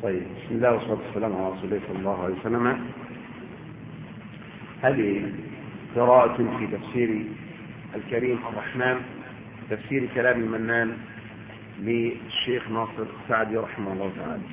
طيب، بسم الله والصلاة والسلام على رسول الله صلى الله عليه وسلم. هذه قراءة في تفسير الكريم الرحمن، تفسير كلام المنان للشيخ ناصر السعدي رحمه الله تعالى.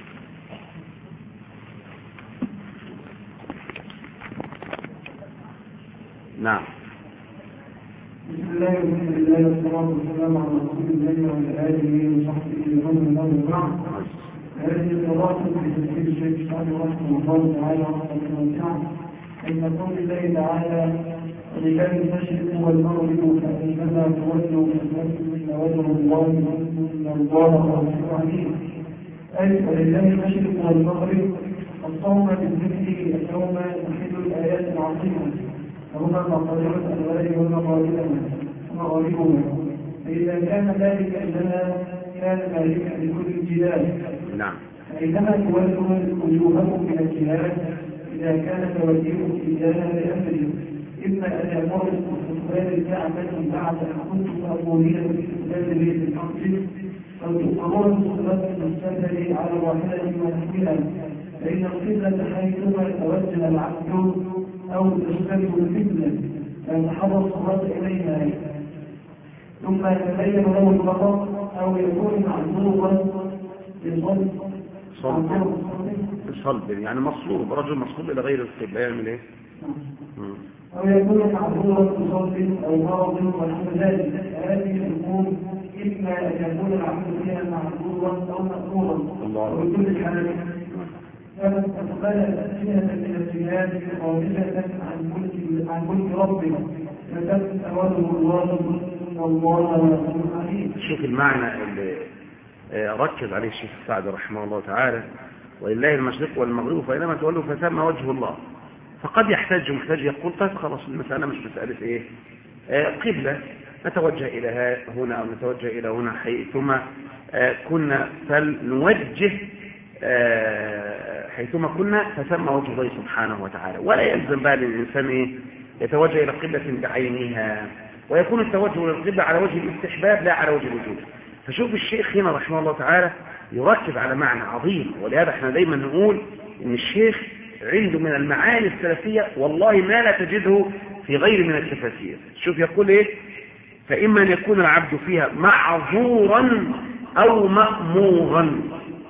نعم. بسم الله والحمد لله والصلاة والسلام على رسول الله وعلى آله وصحبه ومن والاه وبعد. هذه القراءة في تفسير الشيخ السعدي رحمه الله تعالى رحمه واسعة عند قول الله تعالى: ولله المشرق والمغرب فأينما تولوا فإن وجه الله إن الله غفور رحيم. أي ولله المشرق والمغرب الصوم بالذكر اليوم يحل الآيات العظيمة وهما مقادير الأنوار ومغاربها، فإذا كان ذلك إنما كان ذلك لكل الجهاد. نعم. فإنما تولوا وجوهكم من الجهاد إذا كان توجيهكم إياها لأمره، إما أن يأمركم باستقبال الكعبة بعد أن كنتم مأمورين باستقبال بيت المقدس، أو تؤمرون بصلاة المستقبل على الراحلة ونحوها، فإن القبلة حيثما توجه العبد أو تشتبه الفتنة فيتحرى الصلاة إليها، ثم يتبين له الخطأ أو يكون معذورا بصلب، يعني مصلوب، رجل مصلوب إلى غير القبلة يعمل إيه؟ أو يكون معذورا بصلب أو مرض ونحو ذلك. هذه الأمور إما أن يكون العبد فيها معذورا أو مأمورا، وبكل الحالات فمن استقبل الأسئلة من الجهاد خارجة عن ملك ربنا فتم أوله الله والله عليم. شوف المعنى اللي ركز عليه الشيخ السعدي رحمه الله تعالى: ولله المشرق والمغرب فإنما تولوا فثم وجه الله. فقد يحتاج محتاج يقول: طيب خلاص، المسألة مش مسألة إيه؟ قبلة، نتوجه إلى هنا أو نتوجه إلى هنا، حيثما كنا فلنوجه حيثما كنا فثم وجه الله سبحانه وتعالى. ولا يلزم بقى للإنسان إيه؟ يتوجه إلى قبلة بعينها، ويكون التوجه للقبلة على وجه الاستحباب لا على وجه الوجوب. فشوف الشيخ هنا رحمه الله تعالى يركز على معنى عظيم، ولهذا احنا دايما نقول ان الشيخ عنده من المعاني السلفية والله ما لا تجده في غير من التفاسير. شوف يقول ايه: فإما أن يكون العبد فيها معذورا أو مأمورا،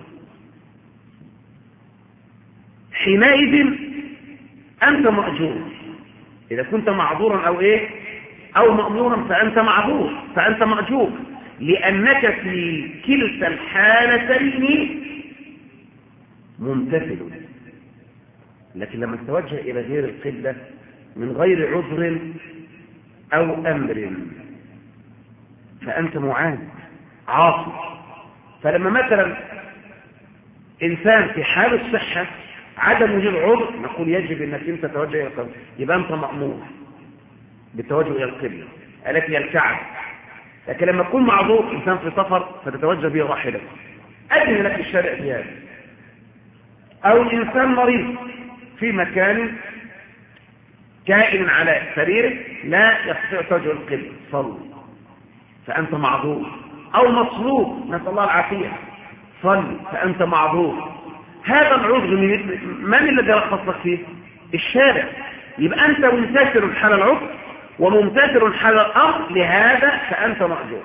حينئذ أنت مأجور. إذا كنت معذورا أو إيه أو مأمورا فأنت معذور، فأنت مأجور، لأنك في كلتا الحالتين ممتثل. لكن لما تتوجه إلى غير القبلة من غير عذر أو أمر فأنت معاند عاصي. فلما مثلا إنسان في حال الصحة عدم وجود عذر نقول يجب أنك أنت تتوجه إلى القبلة، يبقى أنت مأمور بالتوجه إلى القبلة التي هي الكعبة. لكن لما تكون معذور إنسان في سفر فتتوجه به راحلة، أذن لك الشارع في هذا. أو إنسان مريض في مكان كائن على سريره لا يستطيع توجه القبلة صل، فأنت معذور. أو مصلوب نسأل الله العافية صل، فأنت معذور. هذا العذر من الذي رخص لك فيه؟ الشارع. يبقى أنت ممتثل حال العذر وممتثل حال الأمر، لهذا فأنت مأجور.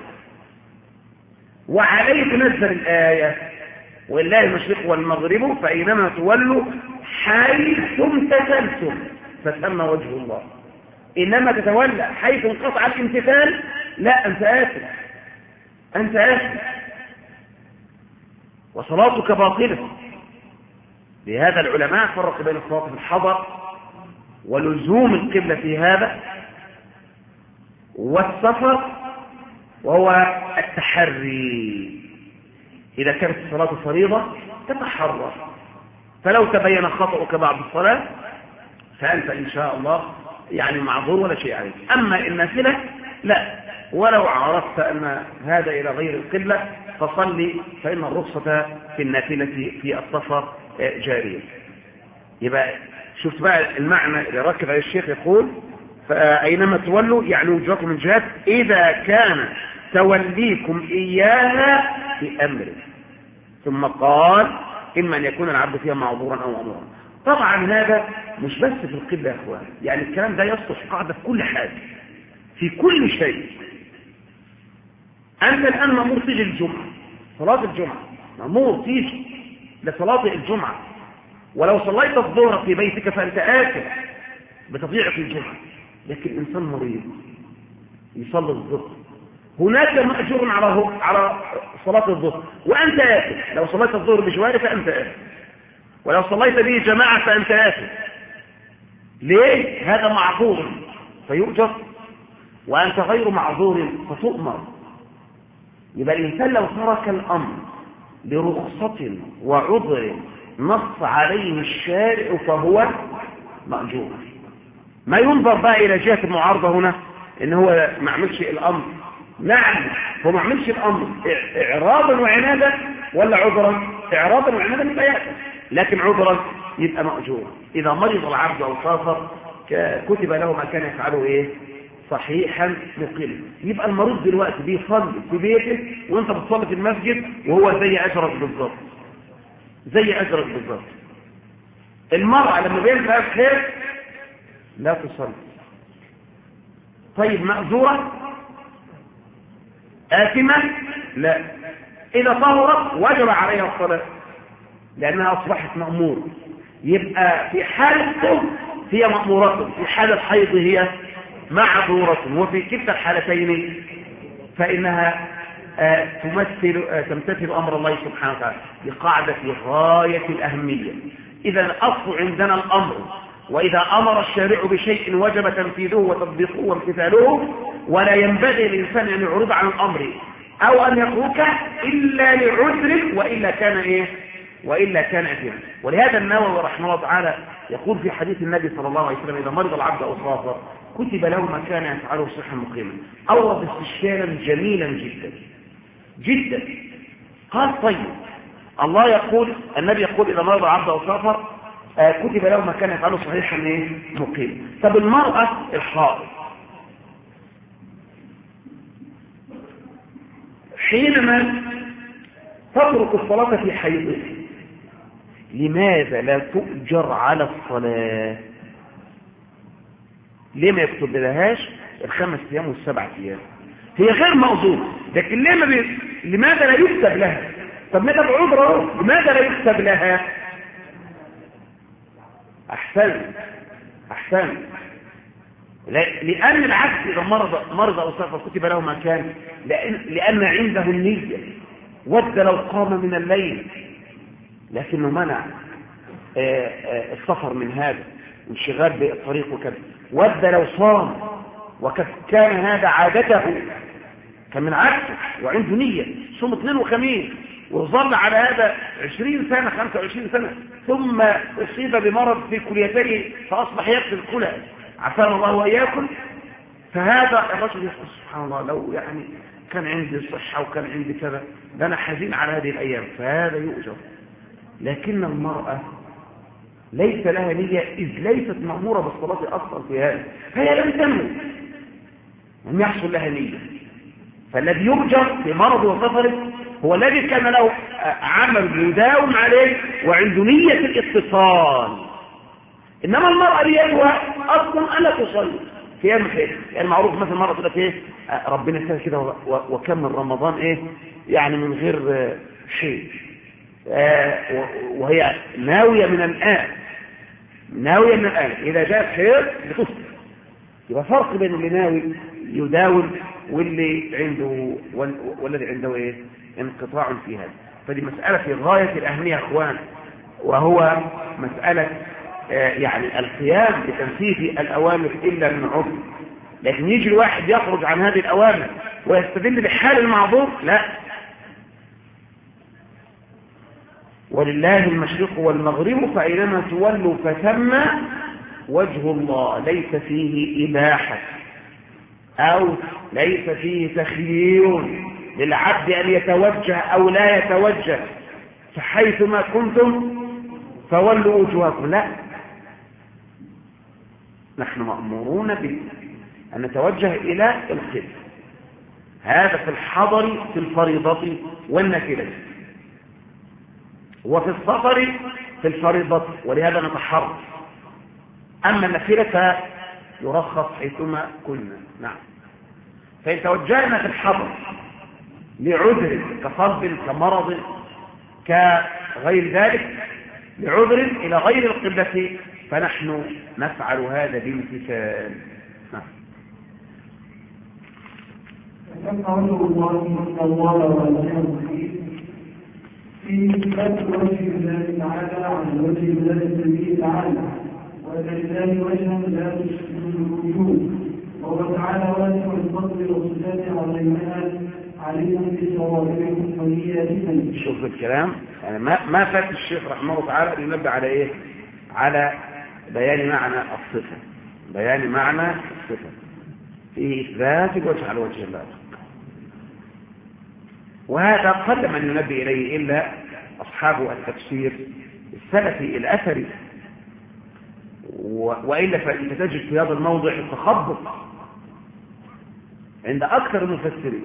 وعليه تنزل الآية: ولله المشرق والمغرب فأينما تولوا حيث امتثلتم فثم وجه الله. إنما تتولى حيث انقطع الامتثال، لا، أنت آثم، أنت آثم وصلاتك باطلة. لهذا العلماء فرق بين الصلاة في الحضر ولزوم القبلة في هذا والسفر، وهو التحري. إذا كانت الصلاة فريضة تتحرى، فلو تبين خطأك بعد الصلاة فأنت إن شاء الله يعني معذور ولا شيء عليك. أما النافلة لا، ولو عرفت أن هذا إلى غير القبلة فصلي، فإن الرخصة في النافلة في السفر جارية. يبقى شفت بقى المعنى اللي ركب عليه الشيخ، يقول: فأينما تولوا يعني وجهكم من جهات إذا كان توليكم إياها في أمر. ثم قال: إما أن يكون العبد فيها معذورا أو مأمورا. طبعا هذا مش بس في القبلة يا أخوان، يعني الكلام ده يصلح قاعدة في كل حاجة، في كل شيء. أنت الآن مأمور تيجي الجمعة، صلاة الجمعة مأمور تيجي لصلاة الجمعة، ولو صليت الظهر في بيتك فأنت آثم بتضييعك الجمعة. لكن إنسان مريض يصلي الظهر، هناك مأجور على صلاة الظهر وأنت آثم. لو صليت الظهر بجواره فأنت آثم، ولو صليت به جماعة فأنت آثم. ليه؟ هذا معذور فيؤجر وأنت غير معذور فتؤمر. يبقى الإنسان لو ترك الأمر برخصة وعذر نص عليه الشارع فهو مأجور. ما ينظر بقى إلى جهة المعارضة هنا إن هو ما عملش الأمر. نعم هو ما عملش الأمر إعراضا وعنادا ولا عذرا؟ إعراضا وعنادا يبقى يأتي، لكن عذرا يبقى مأجور. إذا مرض العبد أو سافر كتب له ما كان يفعله إيه؟ صحيحا مقيما. يبقى المريض دلوقتي بيصلي في بيته وانت بتصلي في المسجد وهو زي أجرك بالظبط، زي أجرك بالظبط. المرأة لما بينزل لها الخير لا تصلي. طيب مأجورة؟ آثمة؟ لا. إذا طهرت وجب عليها الصلاة لأنها أصبحت مأمور. يبقى في حالة الطهر هي مأمورة، في حالة الحيض هي معذورة، وفي كلتا الحالتين فإنها تمتثل أمر الله سبحانه وتعالى بقاعدة في غاية الأهمية. إذا الأصل عندنا الأمر، وإذا أمر الشارع بشيء وجب تنفيذه وتطبيقه وامتثاله، ولا ينبغي للإنسان أن يعرض عن الأمر أو أن يتركه إلا لعذر وإلا كان إيه؟ وإلا كان أثما. ولهذا النووي رحمه الله تعالى يقول في حديث النبي صلى الله عليه وسلم: إذا مرض العبد أو سافر كتب له ما كان يفعله صحيحا مقيما. أورد استشكالا جميلا جدا جدا. قال: طيب الله يقول، النبي يقول إذا مرض العبد أو سافر كتب له ما كان يفعله صحيحا مقيما. طب المرأة الحائض حينما تترك الصلاة في حيضها لماذا لا تؤجر على الصلاة؟ ليه ما يكتب لهاش ال5 أيام وال7 أيام؟ هي غير موضوع، لكن لماذا لا يكتب لها؟ طب ماذا بعذره؟ لماذا لا يكتب لها؟ أحسن لأن العكس إذا مرض أو سافر كتب له ما كان، لأن عنده النية. ود لو قام من الليل لكنه منع السفر من هذا وانشغال بالطريق وكذا. ود لو صام وكان هذا عادته، كان من عادته وعنده نية صوم 2 وخميس وظل على هذا 20 سنة 25 سنة، ثم أصيب بمرض في كليته فأصبح يقتل الكلى، عافانا الله وإياكم. فهذا الرجل يقول: سبحان الله، لو يعني كان عندي صحة وكان عندي كذا، ده أنا حزين على هذه الأيام، فهذا يؤجر. لكن المرأة ليس لها نية، إذ ليست مأمورة بالصلاة أصلا في هذا، فهي لم تنوي، لم يحصل لها نية. فالذي يؤجر في مرض وسفر هو الذي كان له عمل يداوم عليه وعنده نية الاتصال. إنما المرأة ليها أصلا ألا تصلي في يوم الخير. يعني معروف مثلا مرة تقول لك إيه، ربنا يسهل كده وكمل رمضان إيه يعني من غير شيء، وهي ناوية من الآن، إذا جاء الخير بتصل. يبقى فرق بين اللي ناوي يداوم والذي عنده إيه انقطاع في هذا. فدي مسألة في غاية الأهمية يا أخوان، وهو مسألة يعني القيام بتنفيذ الأوامر إلا من عذر. لكن يجي الواحد يخرج عن هذه الأوامر ويستدل بحال المعذور، لا. ولله المشرق والمغرب فأينما تولوا فثم وجه الله. ليس فيه إباحة أو ليس فيه تخيير للعبد أن يتوجه أو لا يتوجه، فحيثما كنتم فولوا وجوهكم، لا. نحن مأمورون أن نتوجه إلى القبلة، هذا في الحضر في الفريضة والنافلة. وفي السفر في الفريضة، ولهذا نتحرك. أما النافلة يرخص حيثما كنا. نعم. فإن توجهنا في الحضر لعذر كصلب كمرض كغير ذلك، لعذر إلى غير القبلة، فنحن نفعل هذا بامتثال. نعم. قوله الله وسلم في إثبات وجه الله تعالى عن وجه الله السميع تعالى، ولله وجها لا تشبه الوجود، وهو تعالى واسع الفضل والصفات عظيمها عليم بصوابهم ونياتهم. شوف الكلام يعني ما فات الشيخ رحمه الله تعالى ينبه على ايه؟ على بيان معنى الصفه، بيان معنى الصفه في اثبات الوجه على وجه الله، وهذا قل من ينبه اليه الا اصحاب التفسير السلفي الاثري، والا فانت تجد في هذا الموضع التخبط عند اكثر المفسرين.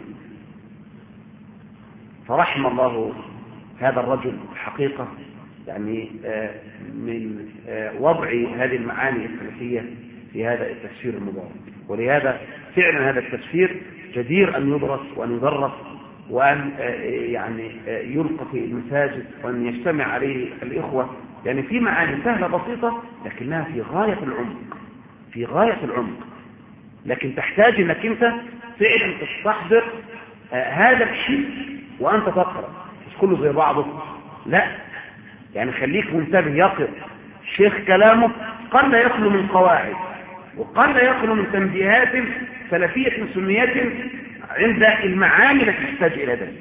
فرحم الله هذا الرجل حقيقة يعني من وضع هذه المعاني السلفية في هذا التفسير المبارك. ولهذا فعلا هذا التفسير جدير أن يدرس وأن يدرس وأن يعني يلقى في المساجد وأن يجتمع عليه الإخوة، يعني في معاني سهلة بسيطة لكنها في غاية العمق، في غاية العمق، لكن تحتاج أنك أنت فعلا تستحضر هذا الشيء وأنت تقرأ، مش كله زي بعضه، لا، يعني خليك منتبه يقرأ الشيخ كلامه قد لا يخلو من قواعد وقد لا يخلو من تنبيهات سلفية سنية عند المعاني التي تحتاج إلى ذلك.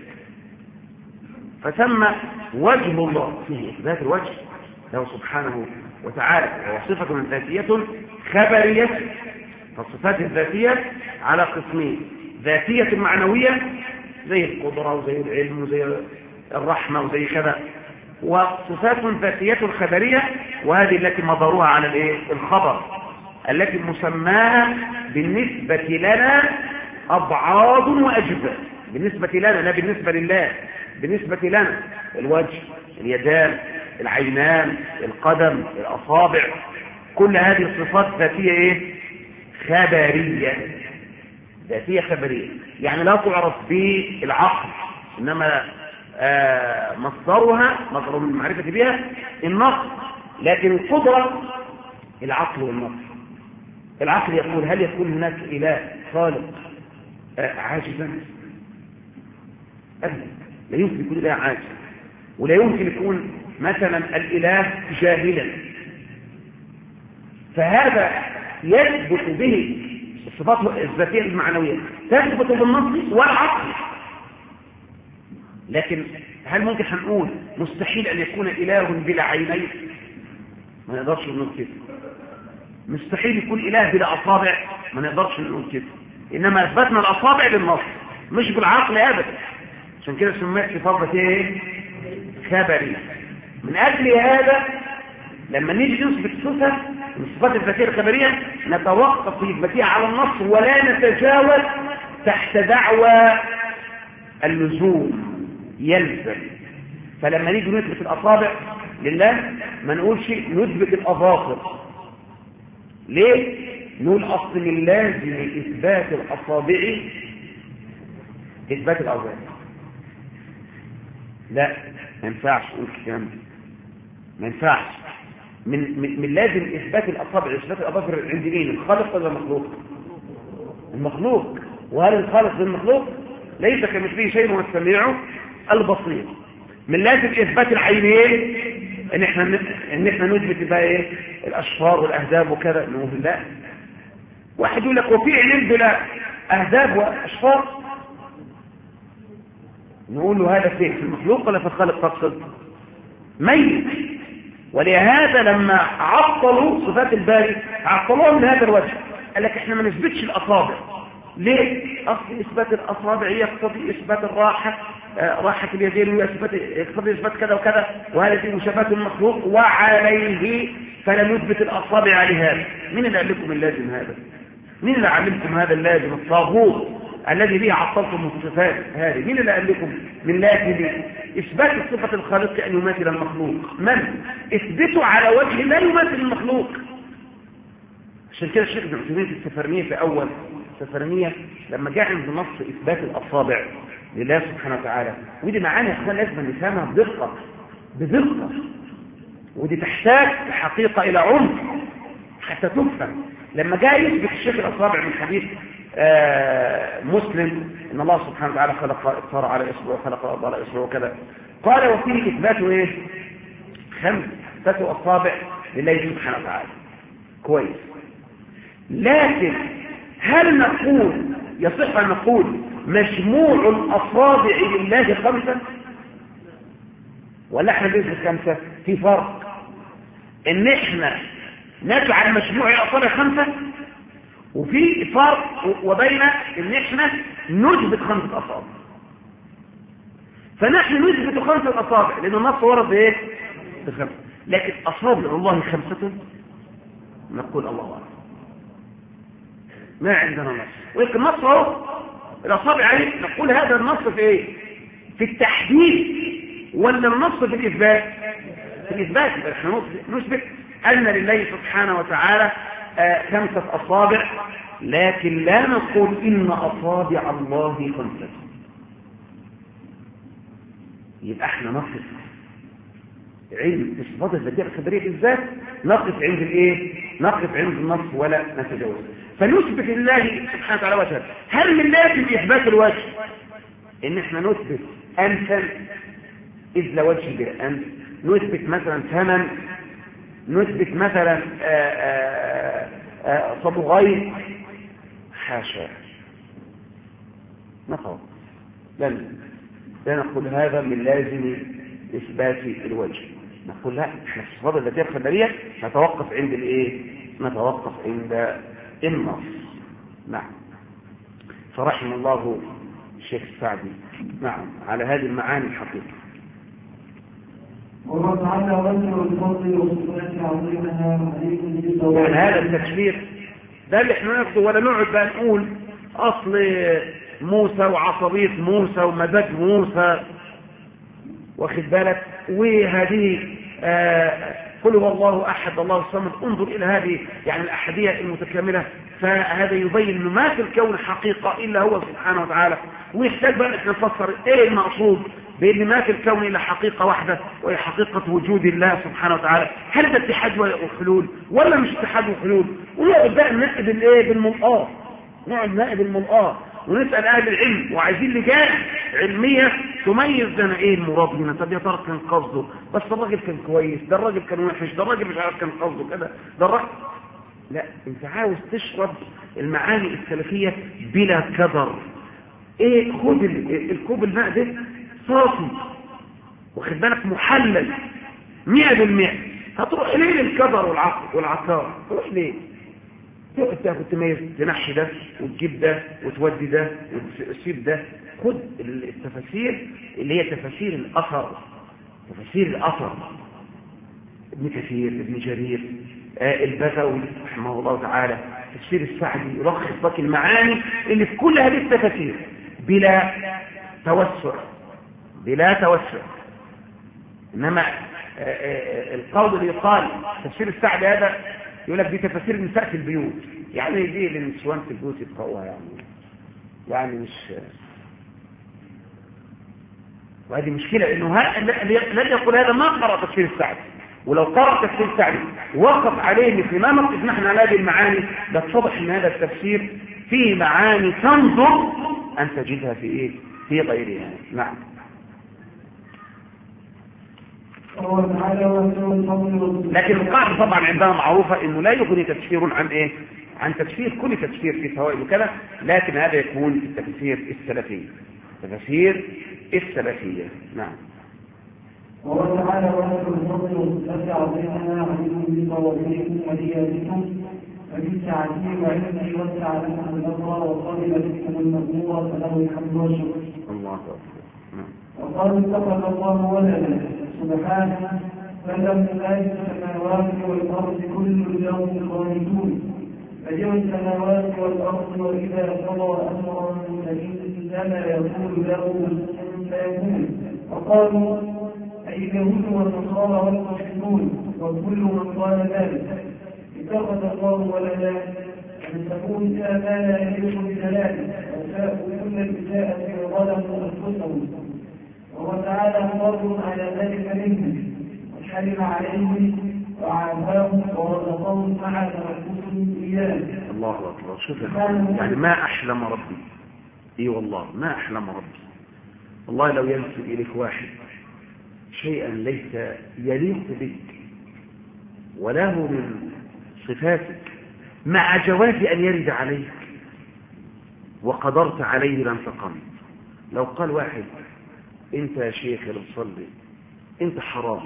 فثم وجه الله فيه إثبات الوجه له سبحانه وتعالى، وهو صفة ذاتية خبرية. فالصفات الذاتية على قسمين: ذاتية معنوية زي القدرة وزي العلم وزي الرحمة وزي كذا، وصفات ذاتية خبرية، وهذه التي مدارها على الخبر، التي مسماها بالنسبة لنا أبعاد وأجزاء. بالنسبة لنا، لا بالنسبة لله، بالنسبة لنا الوجه، اليدان، العينان، القدم، الأصابع، كل هذه الصفات ذاتية خبرية، ذاتية خبرية، يعني لا تعرف بالعقل، إنما مصدر من المعرفة بها النقل. لكن القدرة العقل والنقل. العقل يقول: هل يكون هناك إله خالق عاجزا؟ أبدا، لا يمكن يكون إله عاجز، ولا يمكن يكون مثلا الإله جاهلا. فهذا يثبت به الصفات الذاتية المعنوية، تثبت بالنص والعقل. لكن هل ممكن هنقول مستحيل أن يكون إله بلا عينين؟ ما نقدرش نقول كده. مستحيل يكون إله بلا أصابع؟ ما نقدرش نقول كده. إنما أثبتنا الأصابع بالنص مش بالعقل أبدا. عشان كده سميت صفات خبرية. من أجل هذا لما نيجي نثبت صفة من الصفات الذاتية الخبرية نتوقف في إثباتها على النص، ولا نتجاوز تحت دعوى اللزوم يلزم. فلما نيجي نثبت الأصابع لله ما نقولش نثبت الأظافر. ليه؟ نقول أصل من لازم إثبات الأصابع إثبات الأظافر. لا، ما ينفعش نقول الكلام ده، ما ينفعش. من لازم إثبات الأصابع إثبات الأظافر عند مين؟ الخالق ولا المخلوق؟ المخلوق. وهل الخالق بالمخلوق؟ ليس كمثله شيء هو السميع البصير. من لازم إثبات العينين ان احنا نثبت بقى الاشفار والاهداب وكذا. نقول لا. واحد يقول لك وفي عينين بلا اهداب واشفار، نقول له هذا فيه في المخلوق ولا في الخالق تقصد؟ ميت. ولهذا لما عطلوا صفات الباري عطلوها من هذا الوجه، قال لك احنا ما نثبتش الاصابع. ليه؟ اصل اثبات الاصابع يقتضي اثبات الراحه، راحه اليدين، ويقتضي اثبات كذا وكذا، وهذه مشابهه المخلوق، وعليه فلا نثبت الاصابع لهذا. مين اللي قال لكم اللازم هذا؟ مين اللي علمكم هذا اللازم؟ الطاغوت الذي به عطلتم الصفات هذه. مين اللي قال لكم من لازم إثبات صفة الخالق أن يماثل المخلوق؟ من اثبتوا على وجه لا يماثل المخلوق. عشان كده الشيخ ابن عثيمين في السفرنية في أول السفرنية لما جاء عند نص إثبات الأصابع لله سبحانه وتعالى، ودي معاني يا أخوان لازم نفهمها بدقة، ودي تحتاج الحقيقة إلى عمق حتى تفهم. لما جاء يثبت الشيخ الأصابع من حديث مسلم إن الله سبحانه وتعالى خلق الثرى على إصبع وخلق الأرض على إصبع وكذا، قال وفيه إثباته إيه؟ 5 أصابع لله سبحانه وتعالى. كويس، لكن هل نقول يصح أن نقول مجموع الأصابع لله 5 ولا احنا بنثبت 5؟ في فرق ان احنا نجعل مجموع الأصابع 5، وفي فرق وبين ان احنا نثبت 5 أصابع. فنحن نثبت 5 أصابع لأن النص ورد ايه؟ 5، لكن أصابع الله 5 نقول الله أعلم، ما عندنا نص. ولكن النص اهو الأصابع عليه نقول هذا النص في ايه؟ في التحديد ولا النص في الإثبات؟ في الإثبات. نحن نثبت أن لله سبحانه وتعالى 5 أصابع، لكن لا نقول إن أصابع الله 5. يبقى احنا نقف علم إثبات الذاتية الخبرية بالذات، نقف عند الايه؟ نقف عند النص ولا نتجاوز. فنثبت لله سبحانه وتعالى وجهه. هل من لازم إثبات الوجه إن احنا نثبت أنفا إذ لا وجه بالأنف، نثبت مثلا ثمن، نثبت مثلا صبغين؟ حاشا، نقول لا نقول هذا من لازم إثبات الوجه. نقول لا، احنا في الصفات الذاتية الخبرية نتوقف عند الايه؟ نتوقف عند النص. نعم. فرحم الله الشيخ السعدي نعم على هذه المعاني الحقيقة. والله تعالى وجه الفضل والصفات عظيمها عليكم بالصواب. يعني هذا التكفير ده اللي احنا ناخده، ولا نقعد بقى نقول اصل موسى وعصبية موسى ومزاج موسى، واخد بالك، وهذه قل هو الله احد الله الصمد. انظر الى هذه يعني الاحاديه المتكامله، فهذا يبين انه ما في الكون حقيقه الا هو سبحانه وتعالى. ويحتاج بقى ان نفسر ايه المقصود بان ما في الكون الا حقيقه واحده وهي حقيقه وجود الله سبحانه وتعالى. هل ده اتحاد وحلول ولا مش اتحاد وحلول؟ ونقعد بقى ننقب الايه بالمنقار، نقعد ننقب المنقار ونسال اهل العلم، وعايزين لجان علميه تميز لنا ايه المراد منها. طب يا ترى كان قصده بس الراجل كان كويس، ده الراجل كان وحش، ده الراجل مش عارف كان قصده كده، ده الراجل لا. انت عاوز تشرب المعاني السلفيه بلا كدر. ايه، خد الكوب الماء ده صافي، واخد بالك، محلل 100%. هتروح ليه للكدر والعكار؟ تروح ليه؟ تاخد تميز، تنحي ده وتجيب ده وتودي ده وتسيب ده. خد التفاسير اللي هي تفاسير الأثر، تفاسير الأثر، ابن كثير، ابن جرير، البغوي رحمه الله تعالى، تفسير السعدي، يلخص لك المعاني اللي في كل هذه التفاسير بلا توسع، بلا توسع. إنما القول اللي يقال تفسير السعدي هذا يقول لك دي تفاسير النساء في البيوت، يعني دي للنسوان في البيوت يقرأوها، يعني مش، وهذه مشكلة انه الذي يقول هذا ما قرأ تفسير السعدي، ولو قرأ تفسير السعدي وقف عليه مثل ما نقف نحن على هذه المعاني، لتتضح ان هذا التفسير فيه معاني تنظر ان تجدها في ايه؟ في غيرها. نعم. لكن القاعدة طبعا عندنا معروفة انه لا يغني تفسير عن ايه؟ عن تفسير كل تفسير في فوائد وكذا، لكن هذا يكون في التفسير السلفي، تفسير السلفية. نعم. والله تعالى وجه الفضل والصفات عظيمها عليكم بصوابكم ودياتكم وبالتعزيم وعلمه وسع لكم الأمر وقبل بكم المأمور فله الحمد والشكر. الله أكبر. وقال اتخذ الله ولدا سبحانه، بل من آية السماوات والأرض كل يوم قانتون، بديع السماوات والأرض وإذا قضى أمرا فإنما يقول له فيكون. وقالوا أي اليهود والنصارى والمشركون وكل من قال ذلك اتخذ الله ولدا أن تكون فيها ما لا يليق بجلاله وساءوا كل الإساءة وظلموا أنفسهم وهو تعالى قادر على ذلك منهم وحرم عليهم وعافاهم ورزقهم مع تنفسهم إياه. الله أكبر. شوف يعني ما أحلم ربي. إي والله ما أحلم ربي. والله لو ينسب إليك واحد شيئا ليس يليق بك ولا هو من صفاتك مع جواز أن يرد عليك وقدرت عليه لانتقمت. لو قال واحد انت يا شيخ اللي بتصلي انت حرام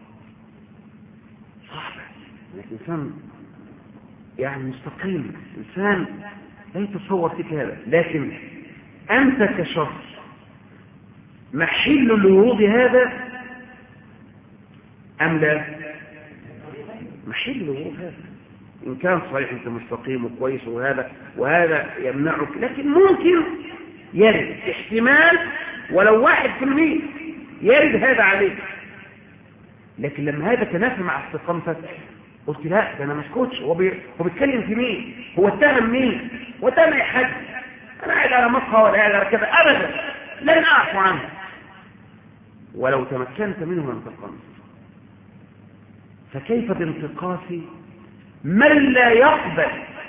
صعبة، لكن انسان يعني مستقيم، انسان لا يتصور فيك هذا، لكن انت كشخص محل لورود هذا ام لا؟ محل لورود هذا ان كان صحيح انت مستقيم وكويس وهذا يمنعك، لكن ممكن يرد احتمال ولو 1% يرد هذا عليك. لكن لما هذا تنافى مع استقامتك قلت لا ده انا ما اسكتش. هو بيتكلم في مين؟ هو اتهم مين؟ واتهم اي حد؟ انا قاعد على مقهى ولا قاعد على كذا ابدا، لن اعفو عنه. ولو تمكنت منه لانتقمت. فكيف بانتقاص من لا يقبل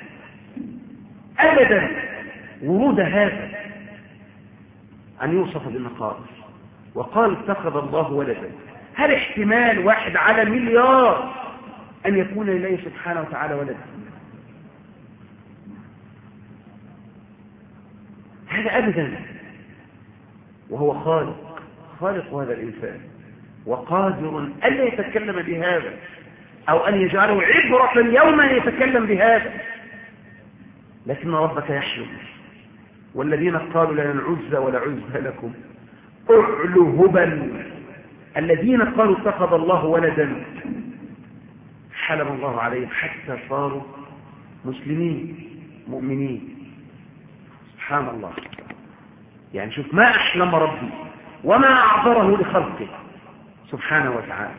ابدا ورود هذا أن يوصف بالنقائص؟ وقال اتخذ الله ولدا. هل احتمال 1 على مليار أن يكون لله سبحانه وتعالى ولدا؟ هذا أبدا. وهو خالق هذا الإنسان وقادر ألا يتكلم بهذا أو أن يجعله عبرة يوم يتكلم بهذا، لكن ربك يحلم. والذين قالوا لن عز ولا عز لكم أعلوا هبل. الذين قالوا اتخذ الله ولدا حلم الله عليهم حتى صاروا مسلمين مؤمنين. سبحان الله. يعني شوف ما أحلم ربي وما أعذره لخلقه سبحانه وتعالى.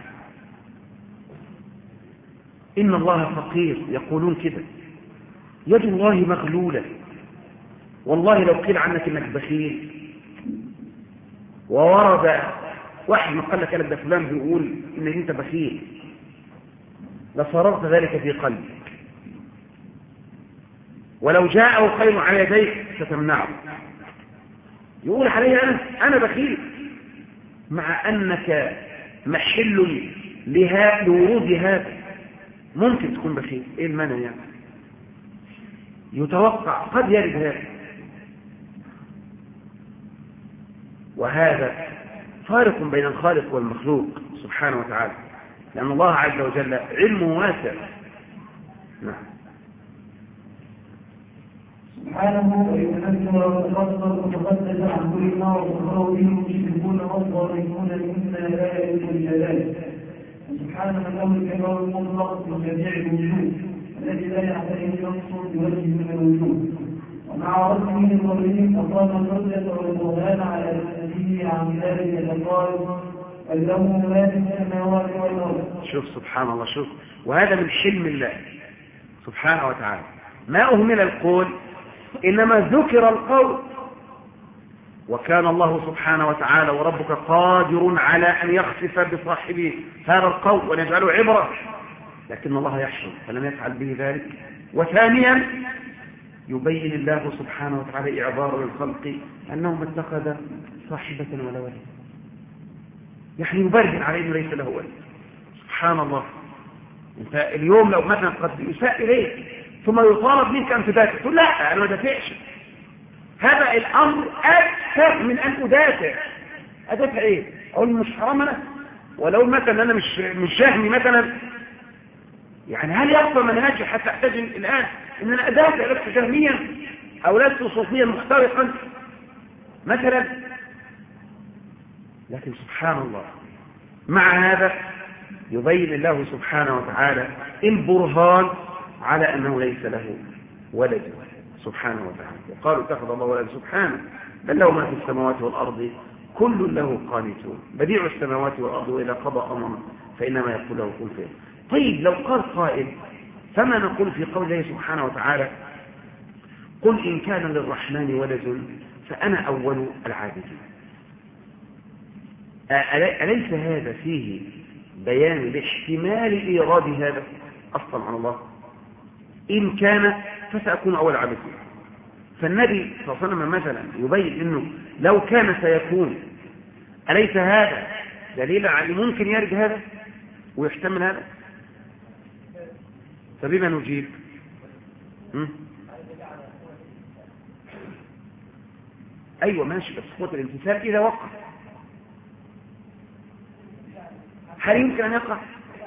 إن الله فقير، يقولون كده، يد الله مغلولة. والله لو قيل عنك انك بخيل وورد واحد من قال لك ده فلان بيقول انك انت بخيل لصررت ذلك في قلبك، ولو جاءه خير على يديك ستمنعه. يقول عليه انا بخيل مع انك محل لورود هذا. ممكن تكون بخيل، ايه المانع يعني؟ يتوقع قد يرد هذا. وهذا فارق بين الخالق والمخلوق سبحانه وتعالى، لأن الله عز وجل علمه واسع. نعم. سبحانه ويتنزل ويتفضل وتقدس عن كل ما وصفه به المشركون والظالمون مما لا يليق بجلاله. سبحانه له الكمال المطلق من جميع الوجود الذي لا يعتريه شخص بوجه من الوجود. ومع رسمه الظالمين أقام الحجة والبرهان على نفسه عن ذلك الأقارب بل له ما في السماوات والأرض. شوف سبحان الله. شوف، وهذا من حلم الله سبحانه وتعالى. ما أهمل القول إنما ذكر القول. وكان الله سبحانه وتعالى وربك قادر على أن يخسف بصاحبه هذا القول ونجعله عبرة، لكن الله يحشر فلم يفعل به ذلك. وثانيا يبين الله سبحانه وتعالى إعذار للخلق أنه ما اتخذ صاحبة ولا ولد، يعني يبرهن عليه أنه ليس له ولد. سبحان الله. انت اليوم لو مثلا قد يساء إليك ثم يطالب منك أن تدافع، تقول لا أنا ما دافعش. هذا الأمر أكثر من أن أدافع إيه؟ أقول مش حرام أنا؟ ولو مثلا أنا مش جهمي مثلا، يعني هل يبقى منهجي حتى أحتاج الآن إن أنا أدافع لست جهميا أو لست صوفيا مخترقا مثلا؟ لكن سبحان الله مع هذا يبين الله سبحانه وتعالى البرهان على أنه ليس له ولد سبحانه وتعالى. وقالوا اتخذ الله ولدا سبحانه بل له ما في السماوات والأرض كل له قانتون بديع السماوات والأرض وإذا قضى أمرا فإنما يقول له كن فيه. طيب لو قال قائل فما نقول في قول الله سبحانه وتعالى قل إن كان للرحمن ولد فأنا أول العابدين؟ أليس هذا فيه بيان لاحتمال إيراد هذا أصلا على الله؟ إن كان فسأكون أول العابدين. فالنبي صلى الله عليه وسلم مثلا يبين أنه لو كان سيكون، أليس هذا دليل على ممكن يرد هذا ويحتمل هذا؟ فبما نجيب؟ أيوة ماشي، بس قوة الامتثال إذا وقع هل يمكن أن يقع؟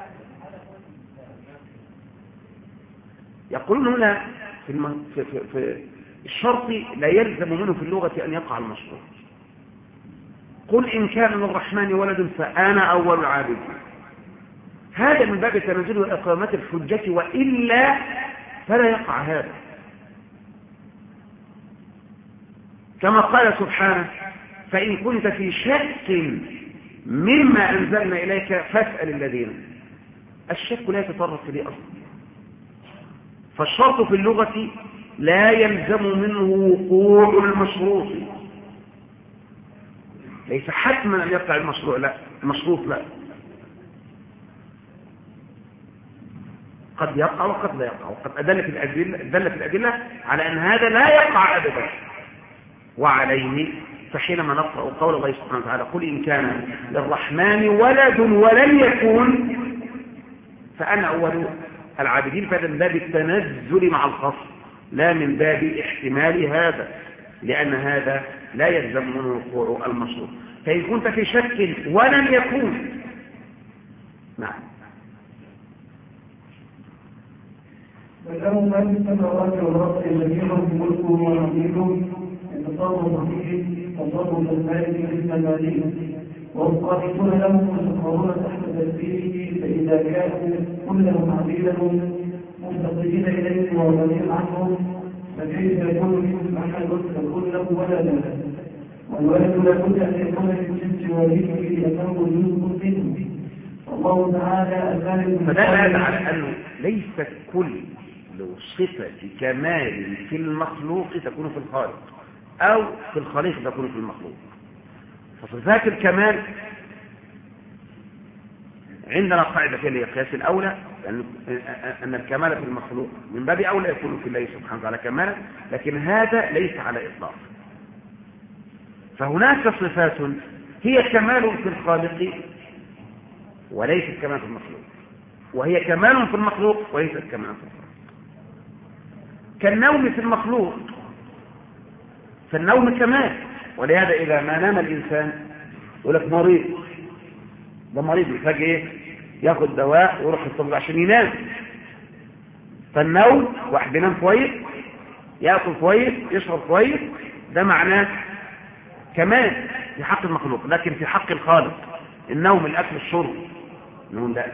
يقولون هنا في الشرط لا يلزم منه في اللغة أن يقع المشروع. قل إن كان للرحمن ولد فأنا أول العابدين، هذا من باب تنزل وإقامة الحجة، وإلا فلا يقع هذا. كما قال سبحانه فإن كنت في شك مما أنزلنا إليك فاسأل الذين. الشك لا يتطرق إليه أصلا، فالشرط في اللغة لا يلزم منه وقوع المشروط، ليس حتما أن يقع المشروع، لا المشروط لا، قد يقع وقد لا يقع، وقد دلت الأدلة على أن هذا لا يقع أبدا. وعليه فحينما نقرأ قول الله سبحانه وتعالى قل إن كان للرحمن ولد ولم يكن فأنا أول العابدين، فهذا من باب التنزل مع الخصم لا من باب احتمال هذا، لأن هذا لا يلزم منه وقوع المشروع. فإن كنت في شك ولم يكن، نعم، فله ما في السماوات والأرض جميعا ملكه وعبيده يتصرف فيه تصرف المالك في السماوات، والصالحون لهم وسخرون تحت تدبيره، فإذا كانوا كلهم عبيدهم مفتقدين إليه وغنيا عنهم فكيف يكون منهم أحد فكل له ولدا؟ والولد لابد أن يكون من جنس والده لأنه جزء منه. والله تعالى الخالق. فدل على أنه ليست كل صفة كمال في المخلوق تكون في الخالق، أو في الخالق تكون في المخلوق. فصفات الكمال عندنا قاعدة في القياس الأولى أن الكمال في المخلوق من باب أولى يكون في الله سبحانه وتعالى كمالا، لكن هذا ليس على إطلاق. فهناك صفات هي كمال في الخالق وليست كمال في المخلوق، وهي كمال في المخلوق وليست كمال في الخالق. كالنوم في المخلوق، فالنوم كمال، ولهذا إذا ما نام الإنسان يقول لك مريض، ده مريض يحتاج إيه؟ ياخد دواء ويروح الطبيب عشان ينام. فالنوم واحد ينام كويس، ياكل كويس، يشرب كويس، ده معناه كمال في حق المخلوق. لكن في حق الخالق النوم، الأكل، الشرب، نقول لا.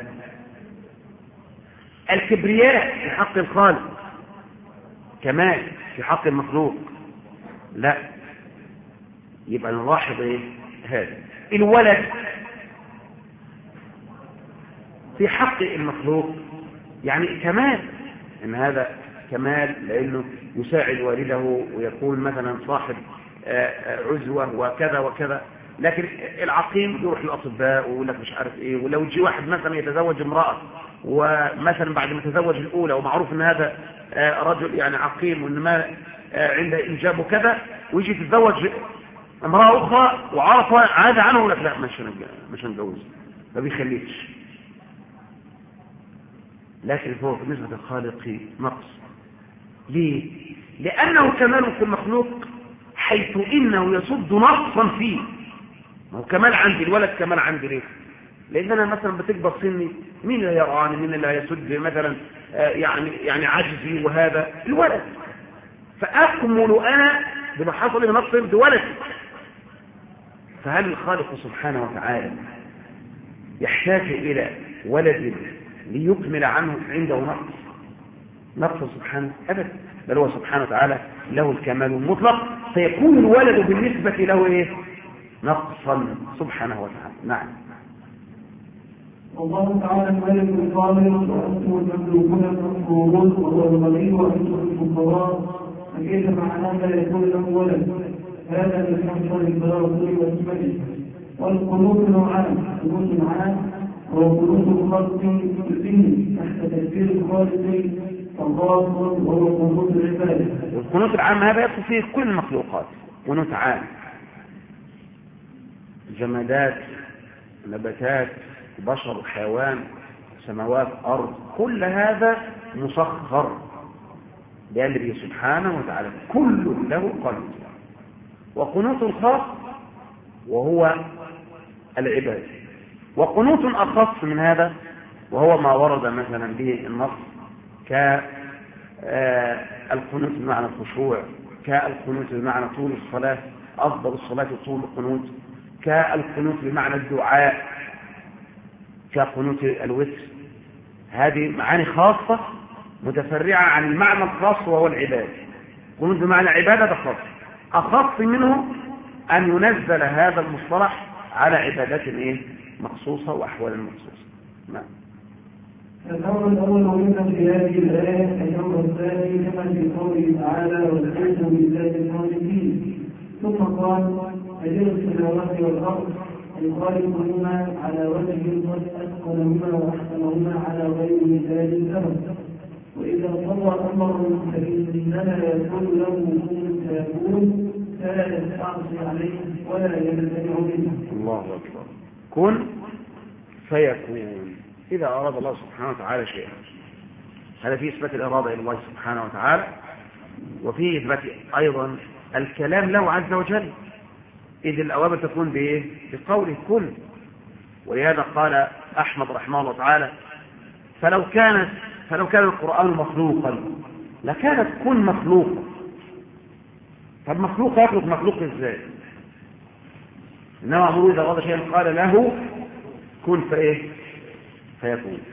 الكبرياء في حق الخالق كمال، في حق المخلوق لا. يبقى نلاحظ ايه هذا؟ الولد في حق المخلوق يعني كمال، ان هذا كمال لانه يساعد والده ويكون مثلا صاحب عزوة وكذا وكذا. لكن العقيم يروح للأطباء ويقول لك مش عارف ايه، ولو جي واحد مثلا يتزوج امرأة ومثلا بعد ما تزوج الأولى ومعروف ان هذا رجل يعني عقيم وان ما عنده إنجاب وكذا، ويجي يتزوج امرأة أخرى وعرف عاد عنه ولا لا مش هنجوز، ما بيخليش. لكن هو بالنسبة للخالق نقص. ليه؟ لأنه كمال في المخلوق حيث إنه يصد نقصا فيه. ما هو كمال عندي، الولد كمال عندي ليه؟ لأن أنا مثلا بتكبر سني، مين اللي يرعاني؟ مين اللي يسد مثلا يعني عجزي؟ وهذا الولد. فأكمل أنا بما حصل من نقص بولدي. فهل الخالق سبحانه وتعالى يحتاج إلى ولد ليكمل عنه عنده نقص؟ نقص سبحانه أبدا، بل هو سبحانه وتعالى له الكمال المطلق، فيكون الولد بالنسبة له إيه؟ نقصا سبحانه وتعالى. نعم. الله تعالى الملك القادر وأنتم المملوكون المفروضون وهو الغني وأنتم الفقراء، فكيف معناه لا يكون له ولد؟ هذا من حصر البلاغة والسمج. والقنوت نوعان: قنوت عام وقنوت الخلق كله تحت تدبير الخالق فخاص وهو قنوت العبادة. والقنوت العام هذا يدخل فيه كل المخلوقات، قنوت عام، جمادات، نباتات، بشر، حيوان، سماوات، أرض، كل هذا مسخر بأمره سبحانه وتعالى، كل له قنوت. وقنوت الخاص وهو العبادة. وقنوت أخص من هذا وهو ما ورد مثلا به النص كالقنوت بمعنى الخشوع، كالقنوت بمعنى طول الصلاة، أفضل الصلاة طول القنوت، كالقنوت بمعنى الدعاء، كقنوت الوتر. هذه معاني خاصة متفرعة عن المعنى الخاص وهو العبادة. قنوت بمعنى عبادة ده خاص، أخص منه أن ينزل هذا المصطلح على عبادات مخصوصة وأحوال مخصوصة. نعم. الأمر الأول مهم في هذه الآية. الأمر الثاني كما في قوله تعالى: والحمد لله الصالحين. ثم قال: بديع السماوات والأرض الخالقهما على وجه أتقنهما وأحسنهما على غير مثال الأرض. وإذا قضى أمره فإنما يكون له كن فيكون، فلا يستعصي عليه ولا يمتنع منه. الله أكبر. كن فيكون. إذا أراد الله سبحانه وتعالى شيئا، هذا فيه إثبات الإرادة إلى الله سبحانه وتعالى، وفيه إثبات أيضا الكلام له عز وجل، إذ الأوامر تكون بإيه؟ بقوله كن. ولهذا قال أحمد رحمه الله تعالى: فلو كان القرآن مخلوقا لكانت كن مخلوقا. طب مخلوق يخلق مخلوق ازاي؟ إنما أمره إذا أراد شيئا قال له كن فيكون.